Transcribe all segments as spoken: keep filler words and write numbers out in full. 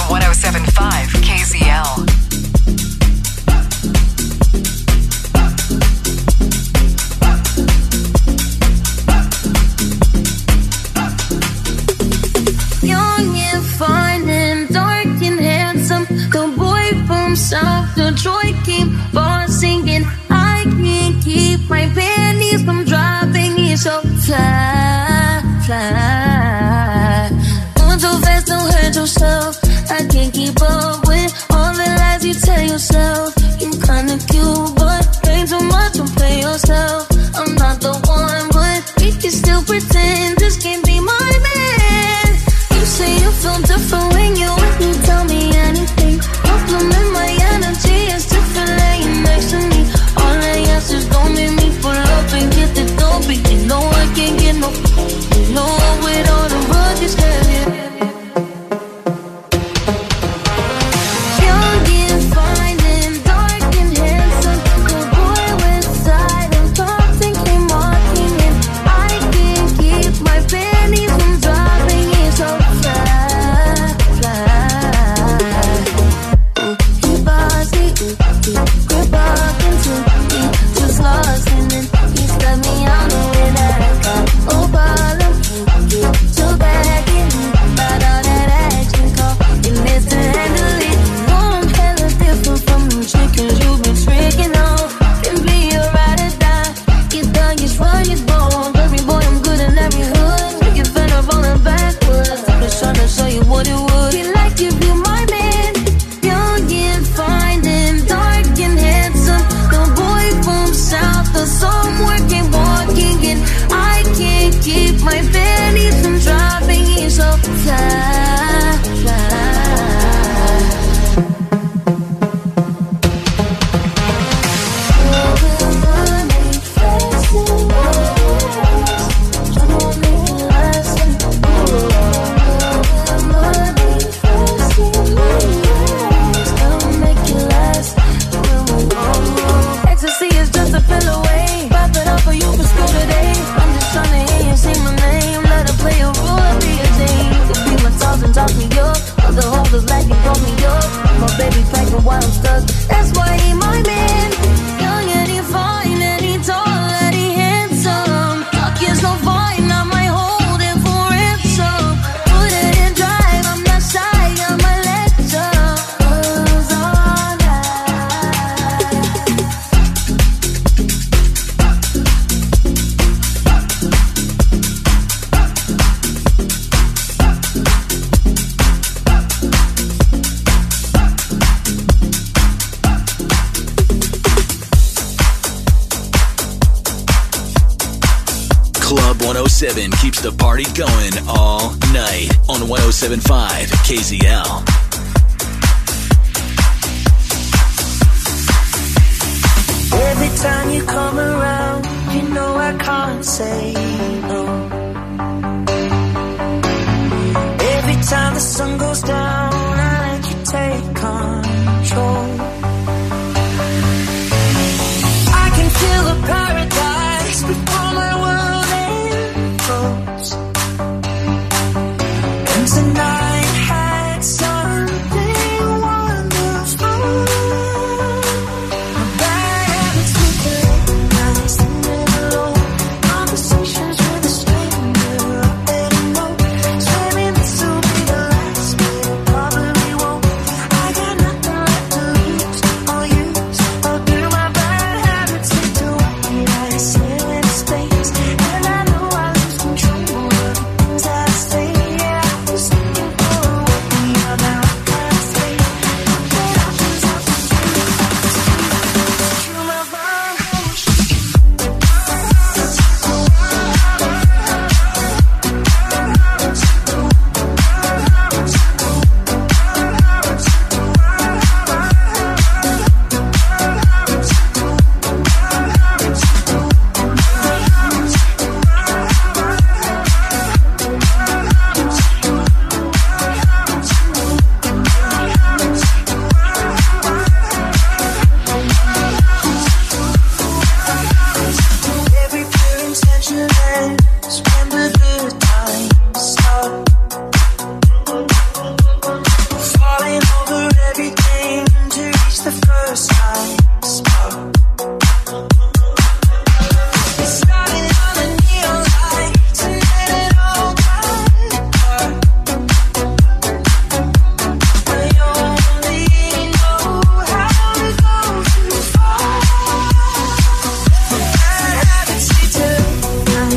one oh seven point five K Z L. South Detroit, keep on singing. I can't keep my panties from dropping. It's so fly, fly. Going too fast, don't hurt yourself. I can't keep up with all the lies you tell yourself. You kinda cute, but ain't too much to play yourself. I'm not the one, but we can still pretend this can't be my man. You say you feel different when you with me, tell me anything. Compliment my energy, it's different laying next to me. All I ask is don't make me pull up and get the dope. You know I can't get no, you know with all the rugged yeah. Young and fine and dark and handsome, the boy with side and thoughts and came walking in. I can't keep my panties from dropping. It's so fly, fly. Grip up into me, just lost in it. He stepped me out the way that I got. Oh, bottom, too bad in me. But all that action call, you missed to handle it. No, I'm hella different from them chickens you've been tricking on. Can be a ride or die. You thug, you run, you born. Every boy, I'm good in every hood. Make it fed up on the backwoods. I'm just trying to show you what it would be like if you my man. Young and fine and dark and handsome, the boy from south, the somewhere came walking in. I can't keep my panties from dropping. He's so fly, fly. Ecstasy is just a pill away. Pop it up for you for school today. I'm just trying to hear you say my name. Let her play a role, I'll be a thing. Could be my toss and talk me up. Other holders like you broke me up. My baby pregnant while I'm stuck. That's why he my man. Young and he fine and he tall and he handsome. Talk is so fine, I might hold it for ransom. Put it in drive, I'm not shy, I'm a lecture. Was all night. Club one oh seven keeps the party going all night on one oh seven point five K Z L. Every time you come around, you know I can't say no. Every time the sun goes down, I let you take control. I can feel the paradise before my world implodes. And tonight had something wonderful. My bad habits with the late nights, the middle low conversations with a stranger I better know. Swearing this will be the last.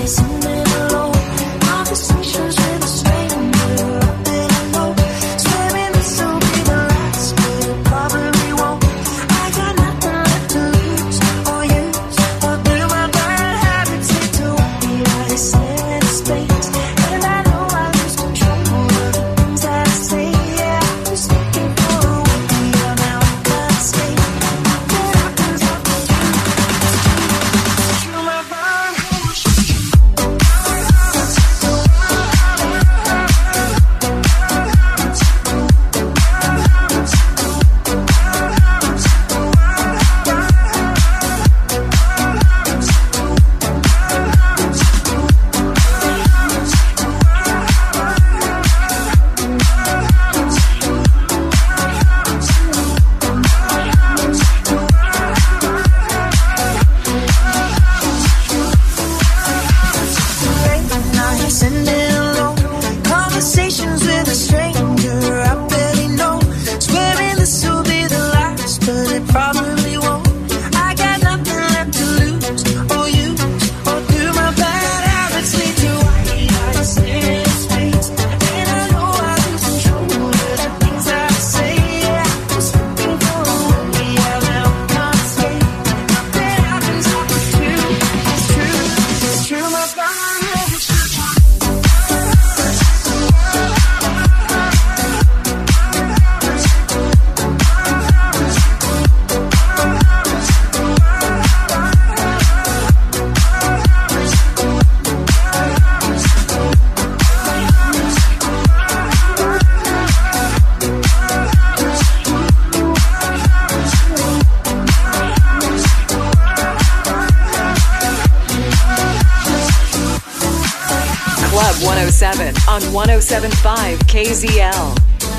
one oh seven on one oh seven point five K Z L.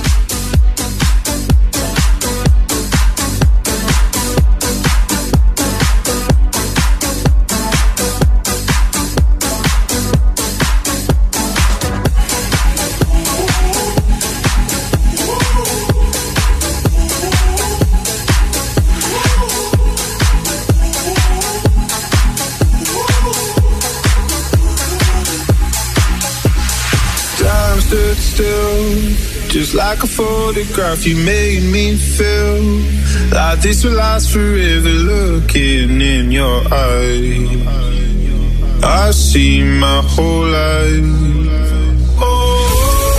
Just like a photograph, you made me feel like this will last forever. Looking in your eyes, I see my whole life. Oh,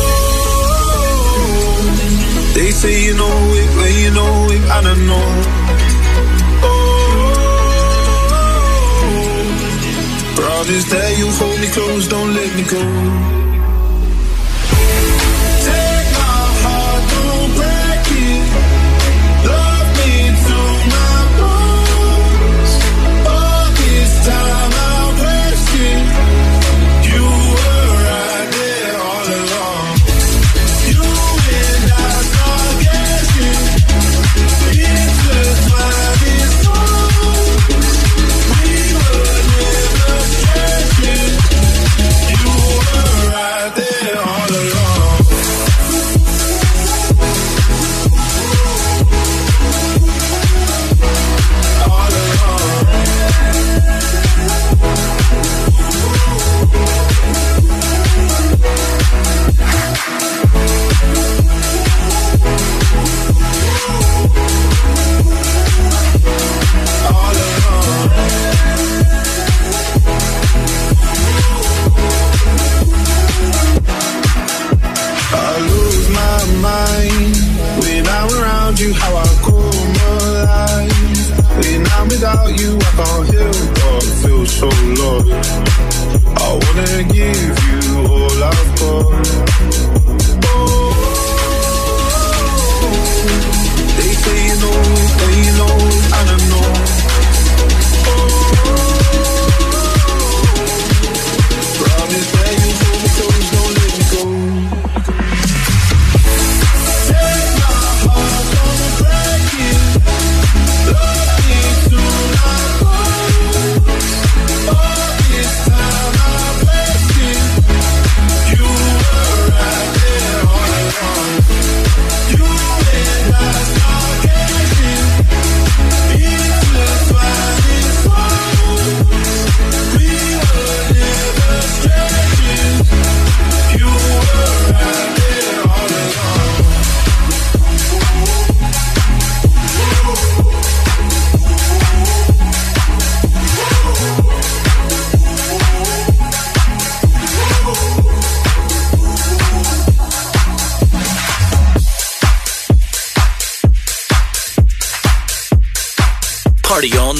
they say you know it when you know it, I don't know. Oh, promise that you'll hold me close, don't let me go. Right.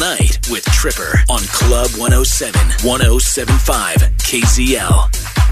night with Tripper on Club one oh seven, one oh seven point five K Z L.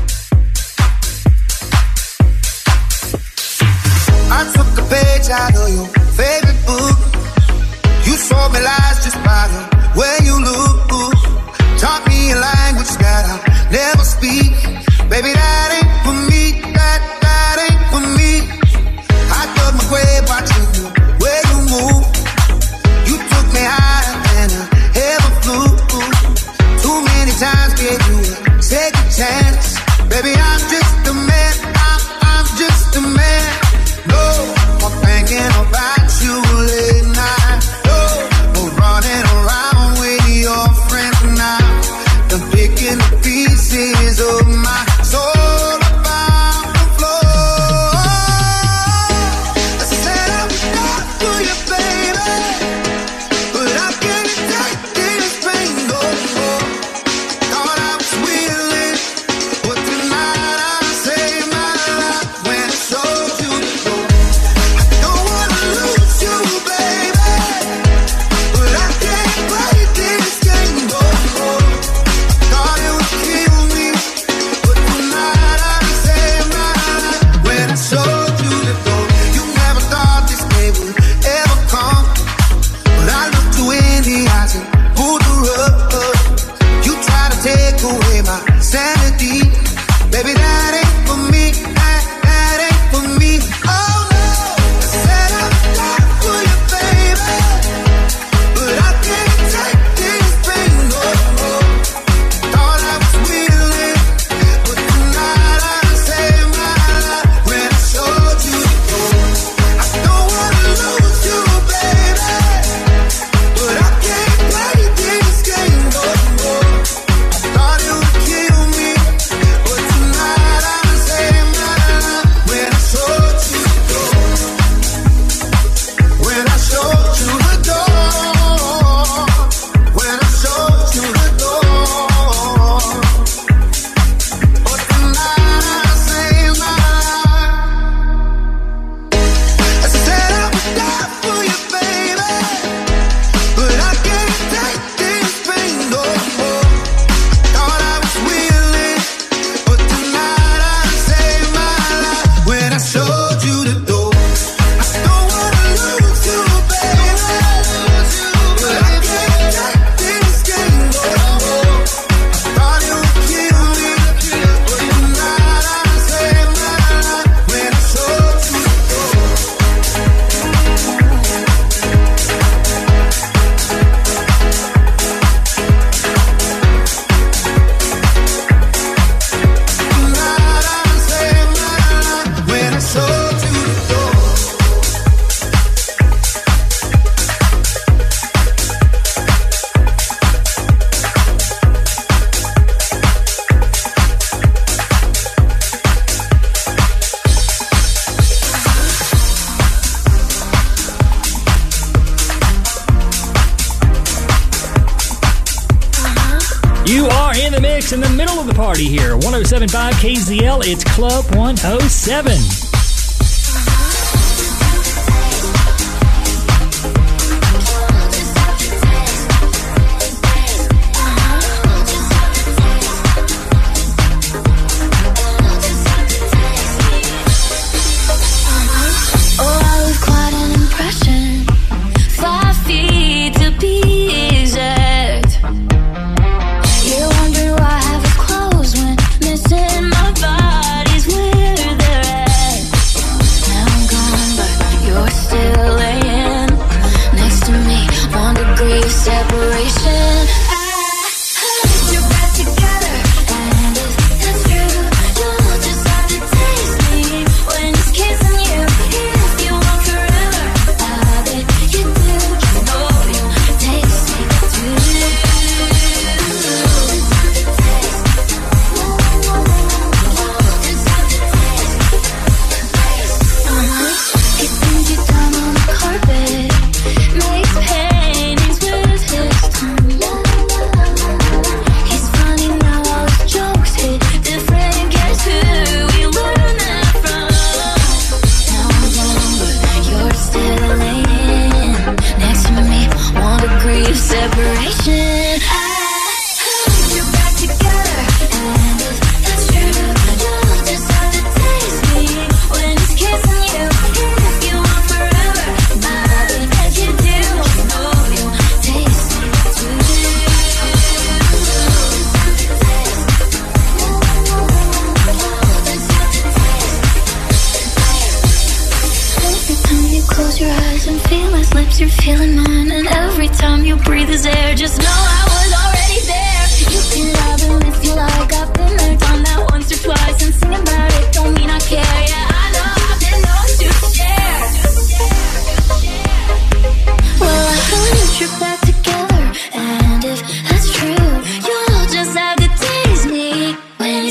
I took a page out of your favorite book. You told me lies just by the way you look. Taught me a language that I never speak. Baby, that ain't for me. That, that ain't for me. I dug my grave watching the way you move. You took me higher than I ever flew. Too many times gave you a second chance. Baby, I'm just a man. I'm, I'm just a man. No, I'm thinking about you late night. No, no running around with your friends now. I'm picking the pieces of my soul about the floor. I said I would die for you, baby, but I can't take this pain no more. Thought I was willing, but tonight I saved my life when I showed you the door. I don't wanna lose you, baby, but I can't play this game no more. Thought it would kill me, but tonight I saved my life when I showed you the door. You never thought this day would ever come, but I looked you in the eyes and pulled the rug. You tried to take away my sanity. Baby, that ain't for me. That, that ain't for me. Oh no, I said I would die for you, baby, but I can't take this pain no more. Thought I was willing, but tonight I saved my life when I showed you the door. I don't wanna lose you, baby, but I can't play this game no more. Thought it would kill me, but tonight I saved my life when I showed you the door. When I showed you the door. When I showed you the door. But tonight I saved my life. I said I would die for you, baby, but I can't take this pain no more. Thought I was willing, but tonight I saved my life when I showed you the door. I don't wanna lose you, baby, but I can't take this game no more. Thought it would kill me, but tonight I saved my life when I showed you the door. Tonight I saved my life when I showed you the door. You are in the mix in the middle of the party here. one oh seven point five K Z L, it's Club one oh seven. Oh, I leave quite an impression. Five feet to be exact. You're wondering why I have clothes when missing my body's where they're at.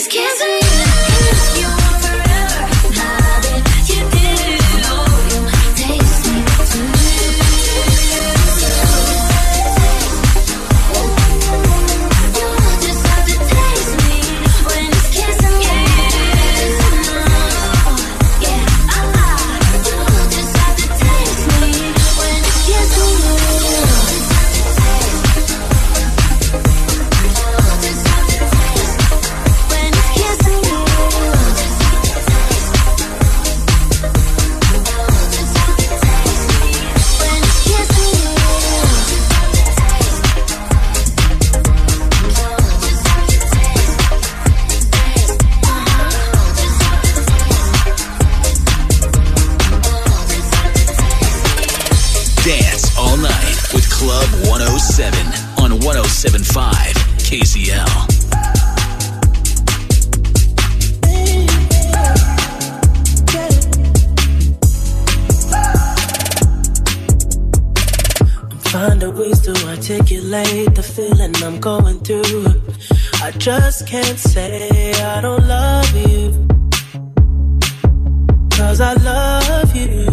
seven five K Z L. Find ways to articulate the feeling I'm going through. I just can't say I don't love you, 'cause I love you.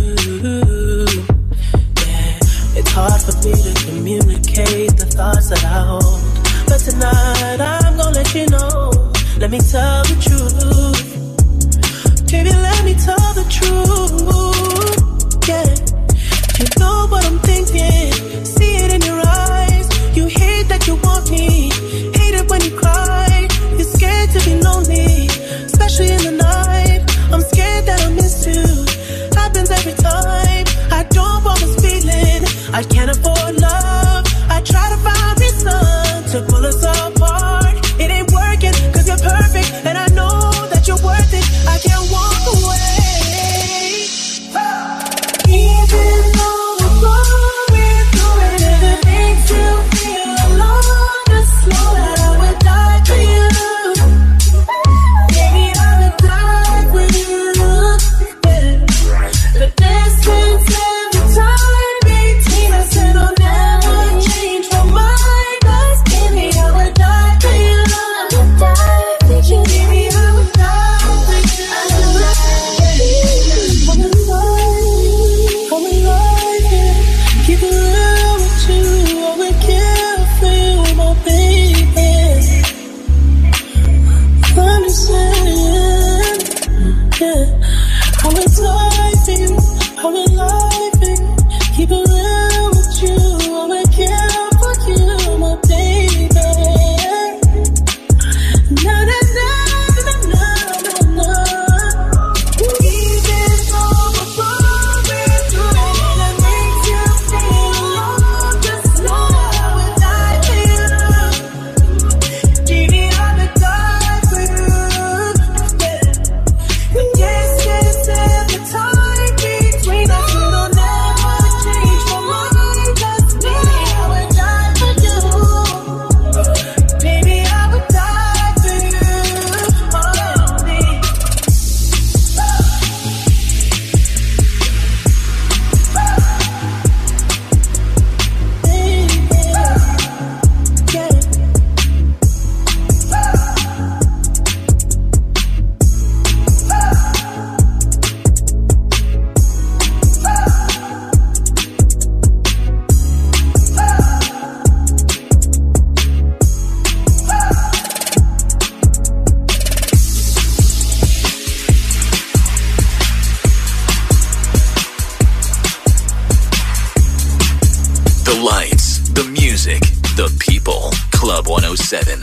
Yeah, it's hard for me to communicate the thoughts that I hold, but tonight I'm gonna let you know. Let me tell the truth, baby, let me tell the truth. Yeah, you know what I'm thinking, see it in your eyes. You hate that you want me, hate it when you cry. You're scared to be lonely, especially in the night. I'm scared that I'll miss you, happens every time. I don't want this feeling, I can't afford love. I try to find reason to pull us apart. It ain't working, 'cause you're perfect, and I know that you're worth it. I can't walk away, even though we're going through it. If it makes you feel alone, just know that I would die for you. Baby, I would die for you. Yeah. The distance and the time between us, and I'll never change my mind. 'Cause baby, I would die for you. I would die for you. Baby, I would die for you. I would die for you. I'm in love, I'm in love, yeah. Keep it real with you, I would kill for you, my baby. Understand, yeah. I would die for you, I would lie for you. Keep it real with you, I would kill for you, my baby. Na na na na na na na. Even though we're going through it, and it makes you feel alone, just know I would die for you. Baby, I would die for you. Yeah. The distance and the time between us, it'll never change my mind. 'Cause baby, I would die for you. Baby, I would die for you. Oh, baby. The lights, the music, the people. Club one oh seven.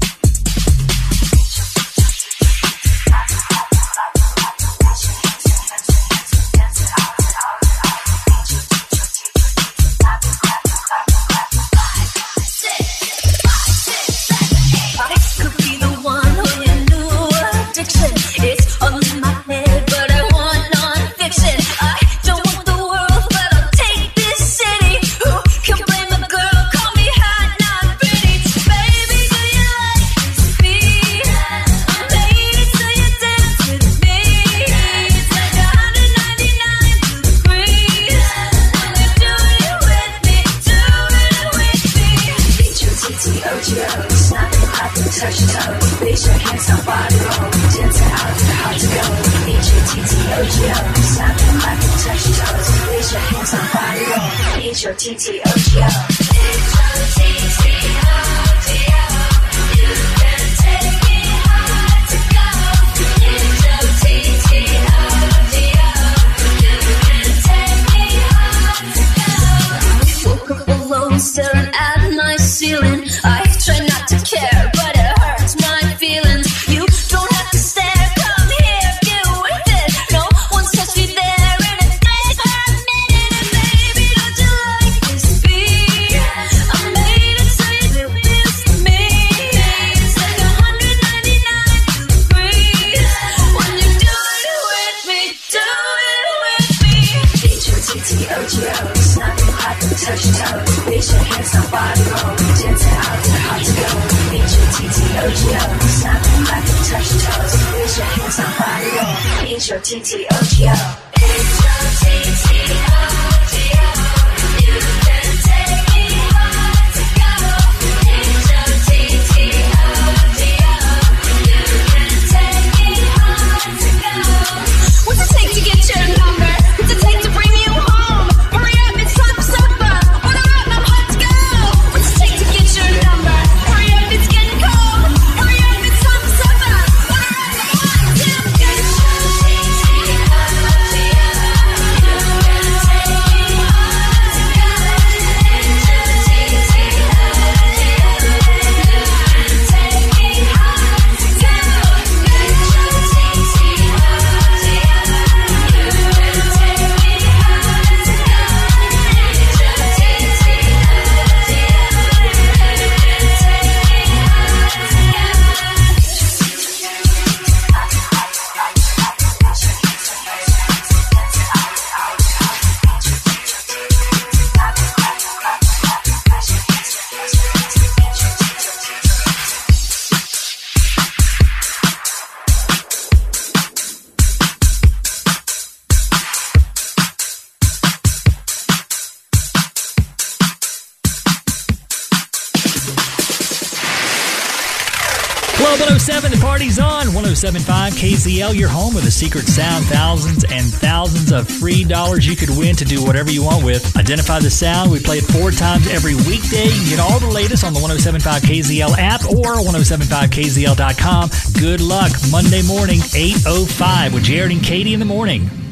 Could be the one on your new addiction. It's on my head, but I want non-fiction. I don't want the world, but I'll take this city. Who can blame a girl? Call me hot, not pretty. Baby, do you somebody wrong. Dance it out, it's hard to go. H O T T O G O. Snapping like a touch your toes. Raise your hands, somebody wrong. H O T T O G O. H O T T O G O. You can take me hard to go. H O T T O G O. You can take me hard to go. Woke up alone, staring at my ceiling. I try not to care, but it hurts my feelings. You don't have to stare, come here, deal with it. No one's touched me there in a day for a minute. And baby, don't you like this beat? I made it so you miss me. It's like one hundred ninety-nine degrees when you do it with me, do it with me. H O T T O G O, snapping like a touch your toes. Raise your hands, somebody roll. Dance it out, it's hard to go. H O T T O G O, snapping like a touch your toes. Raise your hands, somebody roll. H O T T O G O. H O T T O G O. You can take me hard to go. H O T T O G O. You can take me hard to go. What's it take to get your number? What's it take to bring you home? Hurry up, it's time for supper. Order up, I'm hot to go. What's it take to get your number? Hurry up, it's getting cold. Hurry up, it's time for supper. Order up, I'm hot to go. H O T T O G O. You can take me hard to go. H O T T O G O. You can take me hard to go. H O T T O G O. You can take me hard to go. Club one oh seven, the party's on. one oh seven point five K Z L, your home with a secret sound. Thousands and thousands of free dollars you could win to do whatever you want with. Identify the sound. We play it four times every weekday. You can get all the latest on the one oh seven point five K Z L app or one oh seven five K Z L dot com. Good luck Monday morning, eight oh five with Jared and Katie in the morning.